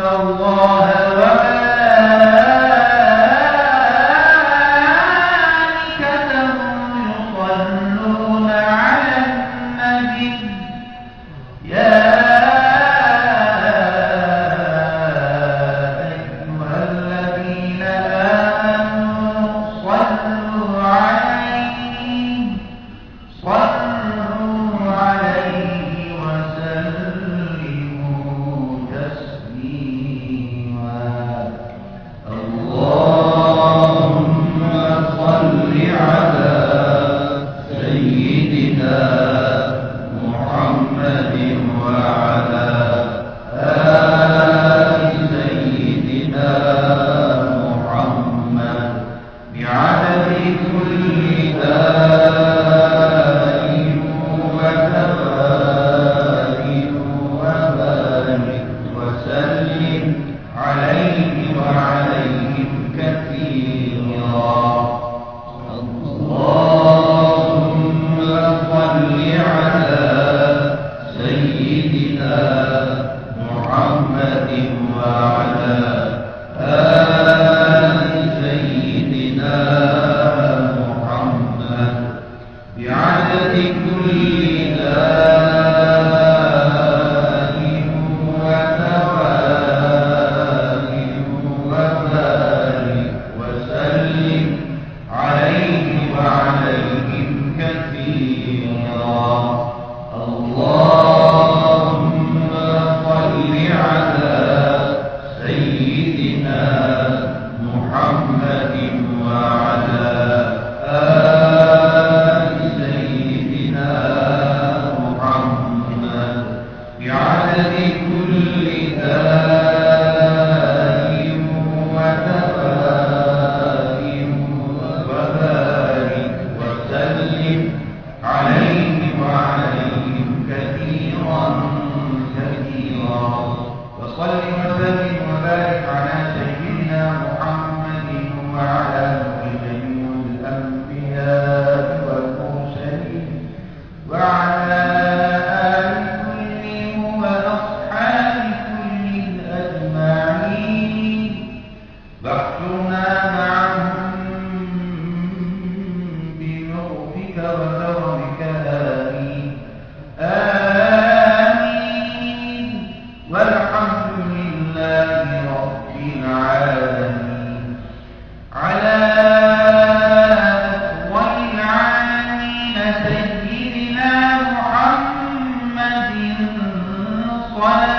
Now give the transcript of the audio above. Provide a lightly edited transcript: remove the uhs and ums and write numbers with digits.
الله وملائكته يصلون على النبي يا أيها الذين آمنوا صلوا عليه وسلموا تسليما. اللهم صل على سيدنا محمد وعلى آل سيدنا محمد بعدد كل داء وتبارك وبارك وسلم عليه وعليهم كثيرا. اللهم صل على سيدنا محمد وعلى آل سيدنا محمد بعدد كل داء وتبارك وبارك وسلم عليه وعليهم كثيرا. اللهم صل على سيدنا محمد وعلى آل سيدنا محمد بعدد كل داء وتبارك وبارك وسلم عليه وعليهم كثيرا كثيرا. وصل وسلم وبارك على سيدنا محمد وعلى جميع الأنبياء والمرسلين وعلى آل كل وأصحاب كل أجمعين واحشرنا معهم بلطفك وكرمك آمين آمين والحمد لله رب العالمين على أفضل العالمين سيدنا محمد صلى